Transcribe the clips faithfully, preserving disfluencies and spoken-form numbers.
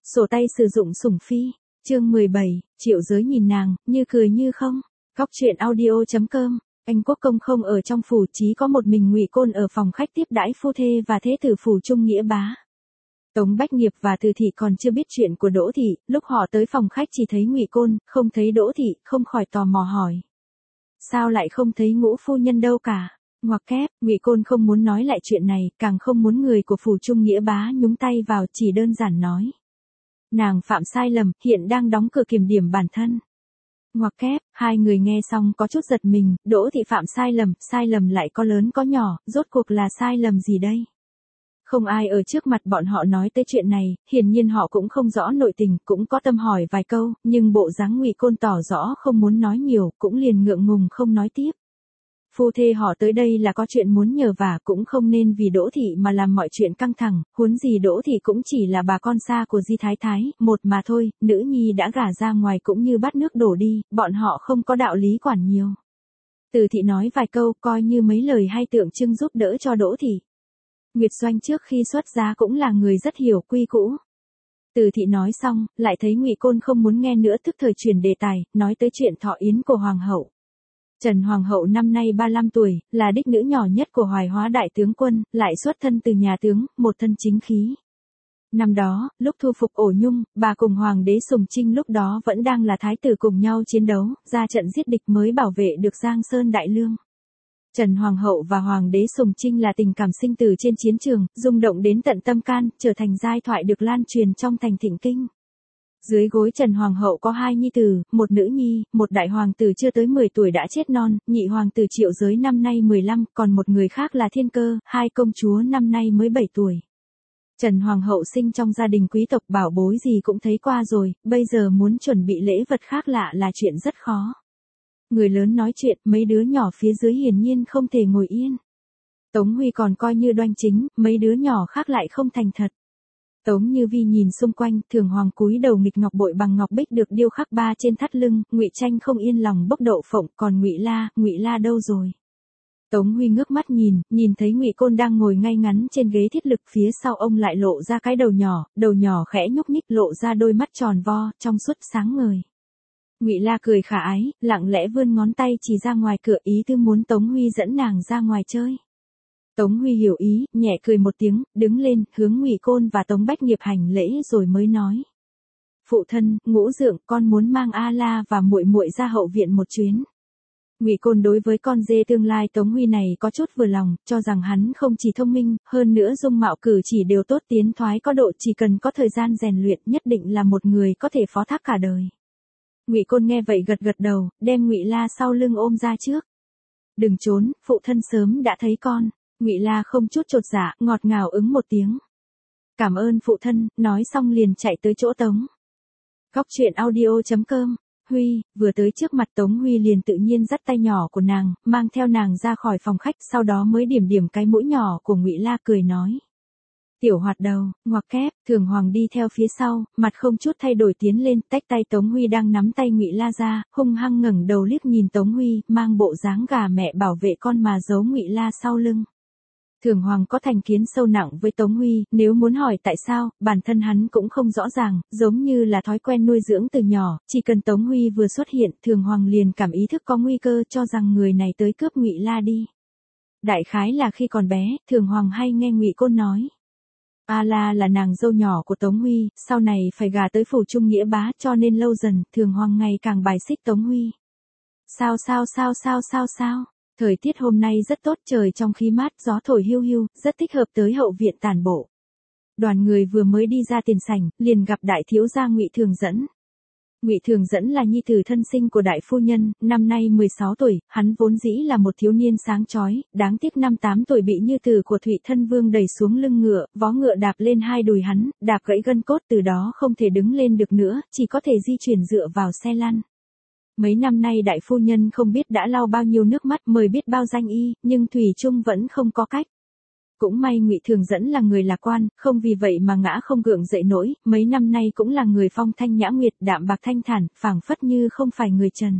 Sổ tay sử dụng sủng phi, chương mười bảy, Triệu Giới nhìn nàng, như cười như không. Góc truyện audio.com, anh Quốc Công không ở trong phủ, chỉ có một mình Ngụy Côn ở phòng khách tiếp đãi phu thê và thế tử phủ Trung Nghĩa Bá. Tống Bách Nghiệp và Từ Thị còn chưa biết chuyện của Đỗ Thị, lúc họ tới phòng khách chỉ thấy Ngụy Côn, không thấy Đỗ Thị, không khỏi tò mò hỏi. Sao lại không thấy Ngũ phu nhân đâu cả? Ngoặc kép, Ngụy Côn không muốn nói lại chuyện này, càng không muốn người của phủ Trung Nghĩa Bá nhúng tay vào, chỉ đơn giản nói. Nàng phạm sai lầm, hiện đang đóng cửa kiểm điểm bản thân. Ngoặc kép, hai người nghe xong có chút giật mình, Đỗ Thị phạm sai lầm, sai lầm lại có lớn có nhỏ, rốt cuộc là sai lầm gì đây? Không ai ở trước mặt bọn họ nói tới chuyện này, hiển nhiên họ cũng không rõ nội tình, cũng có tâm hỏi vài câu, nhưng bộ dáng Ngụy Côn tỏ rõ không muốn nói nhiều, cũng liền ngượng ngùng không nói tiếp. Phu thê họ tới đây là có chuyện muốn nhờ vả, cũng không nên vì Đỗ Thị mà làm mọi chuyện căng thẳng, huống gì Đỗ Thị cũng chỉ là bà con xa của Di Thái Thái, một mà thôi, nữ nhi đã gả ra ngoài cũng như bát nước đổ đi, bọn họ không có đạo lý quản nhiều. Từ Thị nói vài câu coi như mấy lời hay tượng trưng giúp đỡ cho Đỗ Thị. Nguyệt Doanh trước khi xuất gia cũng là người rất hiểu quy cũ. Từ Thị nói xong, lại thấy Ngụy Côn không muốn nghe nữa, tức thời chuyển đề tài, nói tới chuyện thọ yến của Hoàng hậu. Trần Hoàng hậu năm nay ba mươi lăm tuổi, là đích nữ nhỏ nhất của Hoài Hóa đại tướng quân, lại xuất thân từ nhà tướng, một thân chính khí. Năm đó, lúc thu phục Ổ Nhung, bà cùng Hoàng đế Sùng Trinh lúc đó vẫn đang là thái tử cùng nhau chiến đấu, ra trận giết địch mới bảo vệ được Giang Sơn Đại Lương. Trần Hoàng hậu và Hoàng đế Sùng Trinh là tình cảm sinh tử trên chiến trường, rung động đến tận tâm can, trở thành giai thoại được lan truyền trong thành Thịnh Kinh. Dưới gối Trần Hoàng hậu có hai nhi tử, một nữ nhi, một đại hoàng tử chưa tới mười tuổi đã chết non, nhị hoàng tử Triệu Giới năm nay mười lăm, còn một người khác là Thiên Cơ, hai công chúa năm nay mới bảy tuổi. Trần Hoàng hậu sinh trong gia đình quý tộc, bảo bối gì cũng thấy qua rồi, bây giờ muốn chuẩn bị lễ vật khác lạ là chuyện rất khó. Người lớn nói chuyện, mấy đứa nhỏ phía dưới hiển nhiên không thể ngồi yên. Tống Huy còn coi như đoan chính, mấy đứa nhỏ khác lại không thành thật. Tống Như Vi nhìn xung quanh, Thường Hoàng cúi đầu nghịch ngọc bội bằng ngọc bích được điêu khắc ba trên thắt lưng, Ngụy Tranh không yên lòng bốc đậu phộng, còn Ngụy La, Ngụy La đâu rồi? Tống Huy ngước mắt nhìn, nhìn thấy Ngụy Côn đang ngồi ngay ngắn trên ghế thiết lực, phía sau ông lại lộ ra cái đầu nhỏ, đầu nhỏ khẽ nhúc nhích, lộ ra đôi mắt tròn vo, trong suốt sáng ngời. Ngụy La cười khả ái, lặng lẽ vươn ngón tay chỉ ra ngoài cửa, ý tư muốn Tống Huy dẫn nàng ra ngoài chơi. Tống Huy hiểu ý, nhẹ cười một tiếng, đứng lên, hướng Ngụy Côn và Tống Bách Nghiệp hành lễ rồi mới nói. Phụ thân, Ngũ Dượng, con muốn mang A La và muội muội ra hậu viện một chuyến. Ngụy Côn đối với con dê tương lai Tống Huy này có chút vừa lòng, cho rằng hắn không chỉ thông minh, hơn nữa dung mạo cử chỉ đều tốt, tiến thoái có độ, chỉ cần có thời gian rèn luyện nhất định là một người có thể phó thác cả đời. Ngụy Côn nghe vậy gật gật đầu, đem Ngụy La sau lưng ôm ra trước. Đừng trốn, phụ thân sớm đã thấy con. Ngụy La không chút chột dạ, ngọt ngào ứng một tiếng. Cảm ơn phụ thân, nói xong liền chạy tới chỗ Tống. Góc truyện audio.com, Huy, vừa tới trước mặt Tống Huy liền tự nhiên dắt tay nhỏ của nàng, mang theo nàng ra khỏi phòng khách, sau đó mới điểm điểm cái mũi nhỏ của Ngụy La cười nói. Tiểu hoạt đầu, ngoặc kép, Thường Hoàng đi theo phía sau, mặt không chút thay đổi tiến lên, tách tay Tống Huy đang nắm tay Ngụy La ra, hung hăng ngẩng đầu liếc nhìn Tống Huy, mang bộ dáng gà mẹ bảo vệ con mà giấu Ngụy La sau lưng. Thường Hoàng có thành kiến sâu nặng với Tống Huy, nếu muốn hỏi tại sao, bản thân hắn cũng không rõ ràng, giống như là thói quen nuôi dưỡng từ nhỏ, chỉ cần Tống Huy vừa xuất hiện, Thường Hoàng liền cảm ý thức có nguy cơ, cho rằng người này tới cướp Ngụy La đi. Đại khái là khi còn bé, Thường Hoàng hay nghe Ngụy Côn nói. A La là nàng dâu nhỏ của Tống Huy, sau này phải gả tới phủ Trung Nghĩa Bá, cho nên lâu dần, Thường Hoàng ngày càng bài xích Tống Huy. Sao sao sao sao sao sao? Thời tiết hôm nay rất tốt, trời trong khí mát, gió thổi hiu hiu, rất thích hợp tới hậu viện tản bộ. Đoàn người vừa mới đi ra tiền sảnh, liền gặp đại thiếu gia Ngụy Thường Dẫn. Ngụy Thường Dẫn là nhi tử thân sinh của đại phu nhân, năm nay mười sáu tuổi, hắn vốn dĩ là một thiếu niên sáng chói, đáng tiếc năm tám tuổi bị như tử của Thụy Thân Vương đẩy xuống lưng ngựa, vó ngựa đạp lên hai đùi hắn, đạp gãy gân cốt, từ đó không thể đứng lên được nữa, chỉ có thể di chuyển dựa vào xe lăn. Mấy năm nay đại phu nhân không biết đã lau bao nhiêu nước mắt, mời biết bao danh y, nhưng thủy chung vẫn không có cách. Cũng may Ngụy Thường Dẫn là người lạc quan, không vì vậy mà ngã không gượng dậy nổi, mấy năm nay cũng là người phong thanh nhã nguyệt, đạm bạc thanh thản, phảng phất như không phải người trần.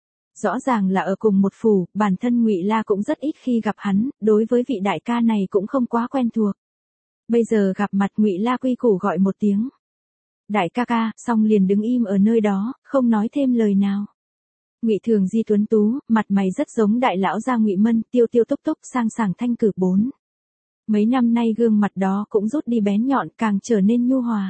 Rõ ràng là ở cùng một phủ, bản thân Ngụy La cũng rất ít khi gặp hắn, đối với vị đại ca này cũng không quá quen thuộc. Bây giờ gặp mặt Ngụy La quy củ gọi một tiếng. Đại ca ca, xong liền đứng im ở nơi đó, không nói thêm lời nào. Ngụy Thường Di tuấn tú, mặt mày rất giống đại lão gia Ngụy Mân, tiêu tiêu túc túc, sang sảng thanh cử bốn. Mấy năm nay gương mặt đó cũng rút đi bén nhọn, càng trở nên nhu hòa.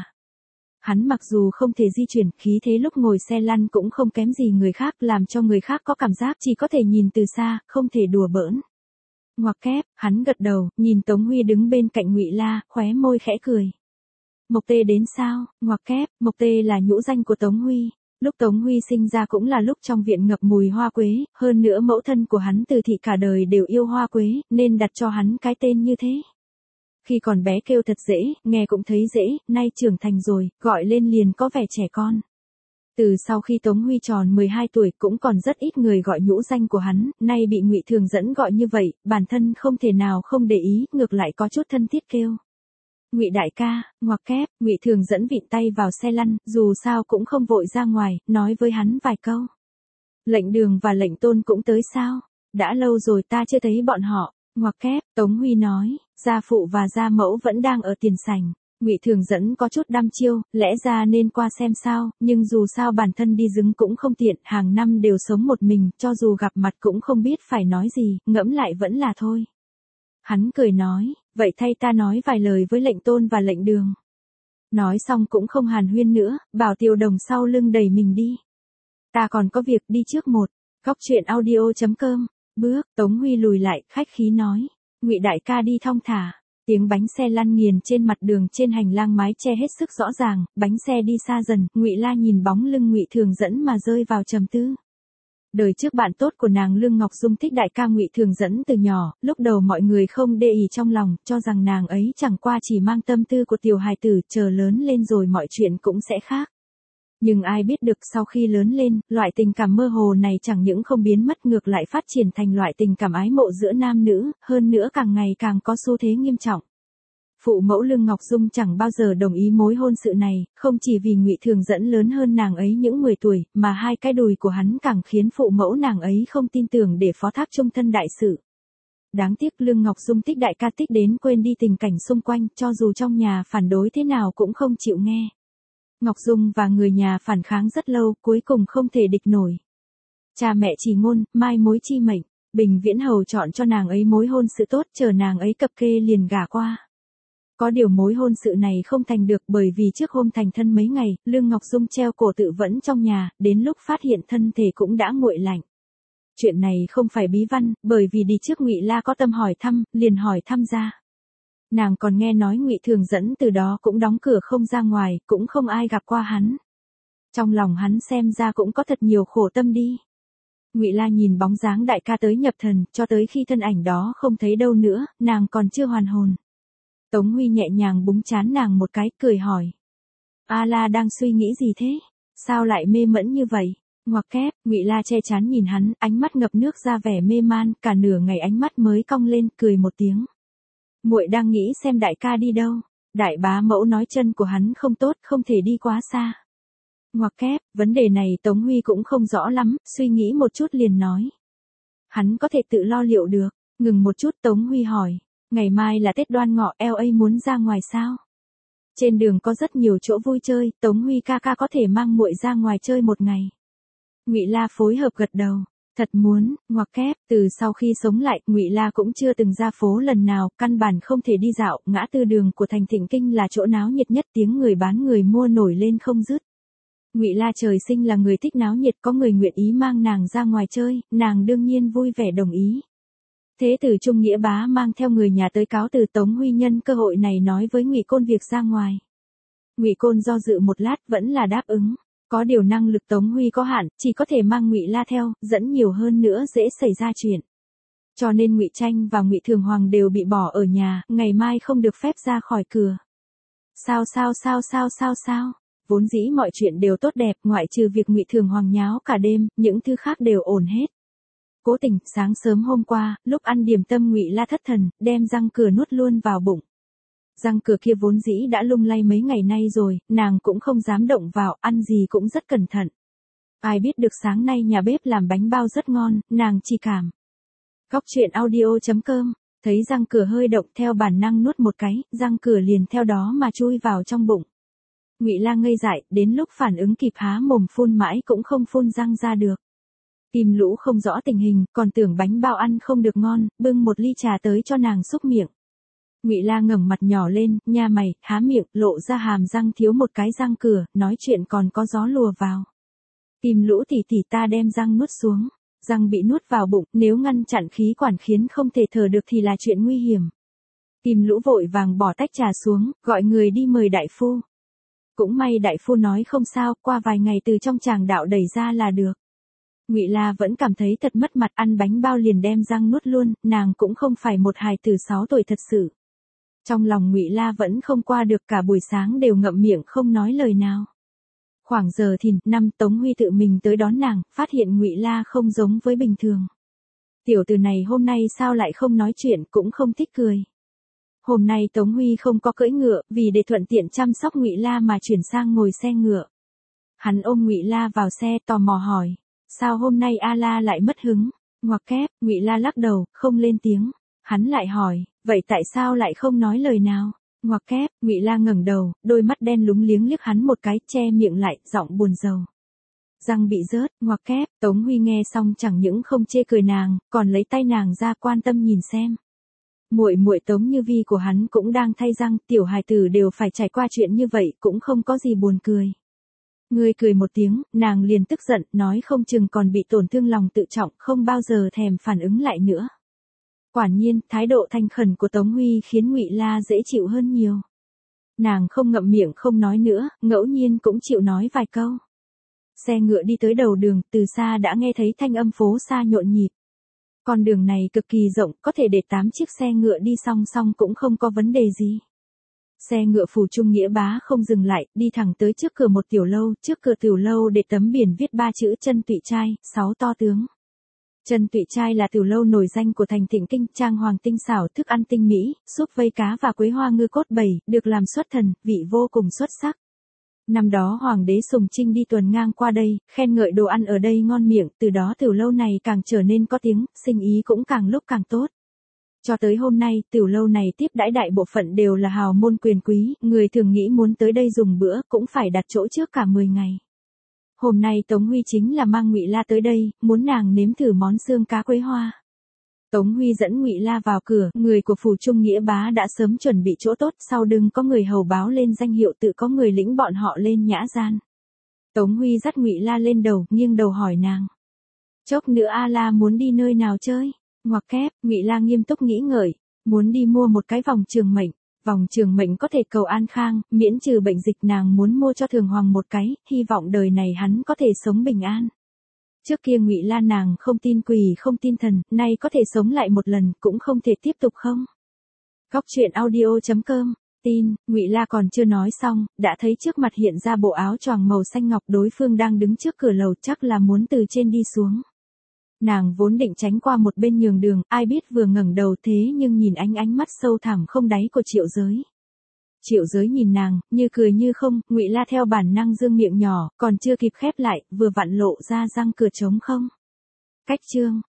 Hắn mặc dù không thể di chuyển, khí thế lúc ngồi xe lăn cũng không kém gì người khác, làm cho người khác có cảm giác chỉ có thể nhìn từ xa, không thể đùa bỡn. Ngoặc kép, hắn gật đầu, nhìn Tống Huy đứng bên cạnh Ngụy La, khóe môi khẽ cười. Mộc Tê đến sao? Ngoặc kép, Mộc Tê là nhũ danh của Tống Huy. Lúc Tống Huy sinh ra cũng là lúc trong viện ngập mùi hoa quế, hơn nữa mẫu thân của hắn Từ thị cả đời đều yêu hoa quế, nên đặt cho hắn cái tên như thế. Khi còn bé kêu thật dễ, nghe cũng thấy dễ, nay trưởng thành rồi, gọi lên liền có vẻ trẻ con. Từ sau khi Tống Huy tròn mười hai tuổi cũng còn rất ít người gọi nhũ danh của hắn, nay bị Ngụy Thường Dẫn gọi như vậy, bản thân không thể nào không để ý, ngược lại có chút thân thiết kêu. Ngụy đại ca, ngoặc kép, Ngụy Thường Dẫn vịn tay vào xe lăn, dù sao cũng không vội ra ngoài, nói với hắn vài câu. Lệnh Đường và Lệnh Tôn cũng tới sao? Đã lâu rồi ta chưa thấy bọn họ. Ngoặc kép, Tống Huy nói, gia phụ và gia mẫu vẫn đang ở tiền sảnh. Ngụy Thường Dẫn có chút đăm chiêu, lẽ ra nên qua xem sao, nhưng dù sao bản thân đi dứng cũng không tiện, hàng năm đều sống một mình, cho dù gặp mặt cũng không biết phải nói gì, ngẫm lại vẫn là thôi. Hắn cười nói, vậy thay ta nói vài lời với Lệnh Tôn và Lệnh Đường. Nói xong cũng không hàn huyên nữa, bảo Tiểu Đồng sau lưng đẩy mình đi. Ta còn có việc, đi trước một. Góc truyện audio chấm com. Bước, Tống Huy lùi lại, khách khí nói. Ngụy đại ca đi thong thả. Tiếng bánh xe lăn nghiền trên mặt đường trên hành lang mái che hết sức rõ ràng, bánh xe đi xa dần, Ngụy La nhìn bóng lưng Ngụy Thường Dẫn mà rơi vào trầm tư. Đời trước bạn tốt của nàng Lương Ngọc Dung thích đại ca Ngụy Thường Dẫn từ nhỏ, lúc đầu mọi người không để ý trong lòng, cho rằng nàng ấy chẳng qua chỉ mang tâm tư của tiểu hài tử, chờ lớn lên rồi mọi chuyện cũng sẽ khác. Nhưng ai biết được sau khi lớn lên, loại tình cảm mơ hồ này chẳng những không biến mất ngược lại phát triển thành loại tình cảm ái mộ giữa nam nữ, hơn nữa càng ngày càng có xu thế nghiêm trọng. Phụ mẫu Lương Ngọc Dung chẳng bao giờ đồng ý mối hôn sự này, không chỉ vì Ngụy Thường Dẫn lớn hơn nàng ấy những mười tuổi, mà hai cái đùi của hắn càng khiến phụ mẫu nàng ấy không tin tưởng để phó thác chung thân đại sự. Đáng tiếc Lương Ngọc Dung thích đại ca thích đến quên đi tình cảnh xung quanh, cho dù trong nhà phản đối thế nào cũng không chịu nghe. Ngọc Dung và người nhà phản kháng rất lâu, cuối cùng không thể địch nổi. Cha mẹ chỉ ngôn, mai mối chi mệnh, Bình Viễn Hầu chọn cho nàng ấy mối hôn sự tốt, chờ nàng ấy cập kê liền gả qua. Có điều mối hôn sự này không thành được bởi vì trước hôm thành thân mấy ngày, Lương Ngọc Dung treo cổ tự vẫn trong nhà, đến lúc phát hiện thân thể cũng đã nguội lạnh. Chuyện này không phải bí văn, bởi vì đi trước Ngụy La có tâm hỏi thăm, liền hỏi thăm ra. Nàng còn nghe nói Ngụy Thường Dẫn từ đó cũng đóng cửa không ra ngoài, cũng không ai gặp qua hắn. Trong lòng hắn xem ra cũng có thật nhiều khổ tâm đi. Ngụy La nhìn bóng dáng đại ca tới nhập thần, cho tới khi thân ảnh đó không thấy đâu nữa, nàng còn chưa hoàn hồn. Tống Huy nhẹ nhàng búng trán nàng một cái, cười hỏi. A La đang suy nghĩ gì thế? Sao lại mê mẫn như vậy? Ngoặc kép, Ngụy La che trán nhìn hắn, ánh mắt ngập nước ra vẻ mê man, cả nửa ngày ánh mắt mới cong lên, cười một tiếng. Muội đang nghĩ xem đại ca đi đâu. Đại bá mẫu nói chân của hắn không tốt, không thể đi quá xa. Ngoặc kép, vấn đề này Tống Huy cũng không rõ lắm, suy nghĩ một chút liền nói. Hắn có thể tự lo liệu được. Ngừng một chút Tống Huy hỏi. Ngày mai là Tết Đoan Ngọ, lờ a muốn ra ngoài sao? Trên đường có rất nhiều chỗ vui chơi, Tống Huy ca ca có thể mang muội ra ngoài chơi một ngày. Ngụy La phối hợp gật đầu. Thật muốn, ngoặc kép, từ sau khi sống lại, Ngụy La cũng chưa từng ra phố lần nào, căn bản không thể đi dạo, ngã tư đường của thành Thịnh Kinh là chỗ náo nhiệt nhất, tiếng người bán người mua nổi lên không dứt. Ngụy La trời sinh là người thích náo nhiệt, có người nguyện ý mang nàng ra ngoài chơi, nàng đương nhiên vui vẻ đồng ý. Thế tử Trung Nghĩa Bá mang theo người nhà tới cáo từ, Tống Huy nhân cơ hội này nói với Ngụy Côn việc ra ngoài. Ngụy Côn do dự một lát vẫn là đáp ứng. Có điều năng lực Tống Huy có hạn, chỉ có thể mang Ngụy La theo, dẫn nhiều hơn nữa dễ xảy ra chuyện. Cho nên Ngụy Tranh và Ngụy Thường Hoàng đều bị bỏ ở nhà, ngày mai không được phép ra khỏi cửa. Sao sao sao sao sao sao? Vốn dĩ mọi chuyện đều tốt đẹp, ngoại trừ việc Ngụy Thường Hoàng nháo cả đêm, những thứ khác đều ổn hết. Cố tình, sáng sớm hôm qua, lúc ăn điểm tâm Ngụy La thất thần, đem răng cửa nuốt luôn vào bụng. Răng cửa kia vốn dĩ đã lung lay mấy ngày nay rồi, nàng cũng không dám động vào, ăn gì cũng rất cẩn thận. Ai biết được sáng nay nhà bếp làm bánh bao rất ngon, nàng chỉ cảm. Góc truyện audio chấm com, thấy răng cửa hơi động theo bản năng nuốt một cái, răng cửa liền theo đó mà chui vào trong bụng. Ngụy La ngây dại, đến lúc phản ứng kịp há mồm phun mãi cũng không phun răng ra được. Kim Lũ không rõ tình hình, còn tưởng bánh bao ăn không được ngon, bưng một ly trà tới cho nàng xúc miệng. Ngụy La ngẩng mặt nhỏ lên, nha mày, há miệng, lộ ra hàm răng thiếu một cái răng cửa, nói chuyện còn có gió lùa vào. Kim Lũ tỉ tỉ, ta đem răng nuốt xuống. Răng bị nuốt vào bụng, nếu ngăn chặn khí quản khiến không thể thở được thì là chuyện nguy hiểm. Kim Lũ vội vàng bỏ tách trà xuống, gọi người đi mời đại phu. Cũng may đại phu nói không sao, qua vài ngày từ trong tràng đạo đẩy ra là được. Ngụy La vẫn cảm thấy thật mất mặt, ăn bánh bao liền đem răng nuốt luôn, nàng cũng không phải một hài tử sáu tuổi thật sự. Trong lòng Ngụy La vẫn không qua được, cả buổi sáng đều ngậm miệng không nói lời nào. Khoảng giờ thìn, năm Tống Huy tự mình tới đón nàng, phát hiện Ngụy La không giống với bình thường. Tiểu tử này hôm nay sao lại không nói chuyện, cũng không thích cười. Hôm nay Tống Huy không có cưỡi ngựa, vì để thuận tiện chăm sóc Ngụy La mà chuyển sang ngồi xe ngựa. Hắn ôm Ngụy La vào xe, tò mò hỏi, sao hôm nay A La lại mất hứng? Ngoặc kép, Ngụy La lắc đầu, không lên tiếng. Hắn lại hỏi, vậy tại sao lại không nói lời nào? Ngoặc kép, Ngụy La ngẩng đầu, đôi mắt đen lúng liếng liếc hắn một cái, che miệng lại, giọng buồn rầu. Răng bị rớt, ngoặc kép, Tống Huy nghe xong chẳng những không chê cười nàng, còn lấy tay nàng ra quan tâm nhìn xem. Muội muội Tống Như Vi của hắn cũng đang thay răng, tiểu hài tử đều phải trải qua chuyện như vậy, cũng không có gì buồn cười. Ngươi cười một tiếng, nàng liền tức giận, nói không chừng còn bị tổn thương lòng tự trọng, không bao giờ thèm phản ứng lại nữa. Quả nhiên, thái độ thành khẩn của Tống Huy khiến Ngụy La dễ chịu hơn nhiều. Nàng không ngậm miệng không nói nữa, ngẫu nhiên cũng chịu nói vài câu. Xe ngựa đi tới đầu đường, từ xa đã nghe thấy thanh âm phố xa nhộn nhịp. Con đường này cực kỳ rộng, có thể để tám chiếc xe ngựa đi song song cũng không có vấn đề gì. Xe ngựa Phủ Trung Nghĩa Bá không dừng lại, đi thẳng tới trước cửa một tiểu lâu, trước cửa tiểu lâu để tấm biển viết ba chữ Chân Tụy Trai, sáu to tướng. Chân Tụy Trai là tiểu lâu nổi danh của thành Thịnh Kinh, trang hoàng tinh xảo, thức ăn tinh mỹ, súp vây cá và quế hoa ngư cốt bầy, được làm xuất thần, vị vô cùng xuất sắc. Năm đó Hoàng đế Sùng Trinh đi tuần ngang qua đây, khen ngợi đồ ăn ở đây ngon miệng, từ đó tiểu lâu này càng trở nên có tiếng, sinh ý cũng càng lúc càng tốt. Cho tới hôm nay, tiểu lâu này tiếp đãi đại bộ phận đều là hào môn quyền quý, người thường nghĩ muốn tới đây dùng bữa, cũng phải đặt chỗ trước cả mười ngày. Hôm nay Tống Huy chính là mang Ngụy La tới đây, muốn nàng nếm thử món xương cá quế hoa. Tống Huy dẫn Ngụy La vào cửa, người của Phủ Trung Nghĩa Bá đã sớm chuẩn bị chỗ tốt, sau đừng có người hầu báo lên danh hiệu, tự có người lĩnh bọn họ lên nhã gian. Tống Huy dắt Ngụy La lên đầu, nghiêng đầu hỏi nàng. Chốc nữa A La muốn đi nơi nào chơi? Ngoặc kép, Ngụy La nghiêm túc nghĩ ngợi, muốn đi mua một cái vòng trường mệnh. Vòng trường mệnh có thể cầu an khang, miễn trừ bệnh dịch, nàng muốn mua cho Thường Hoàng một cái, hy vọng đời này hắn có thể sống bình an. Trước kia Ngụy La nàng không tin quỷ không tin thần, nay có thể sống lại một lần, cũng không thể tiếp tục không? Góc truyện audio chấm com, tin, Ngụy La còn chưa nói xong, đã thấy trước mặt hiện ra bộ áo choàng màu xanh ngọc, đối phương đang đứng trước cửa lầu, chắc là muốn từ trên đi xuống. Nàng vốn định tránh qua một bên nhường đường, ai biết vừa ngẩng đầu thế nhưng nhìn ánh ánh mắt sâu thẳm không đáy của Triệu Giới. Triệu Giới nhìn nàng, như cười như không, Ngụy La theo bản năng dương miệng nhỏ, còn chưa kịp khép lại, vừa vặn lộ ra răng cửa trống không. Cách chương.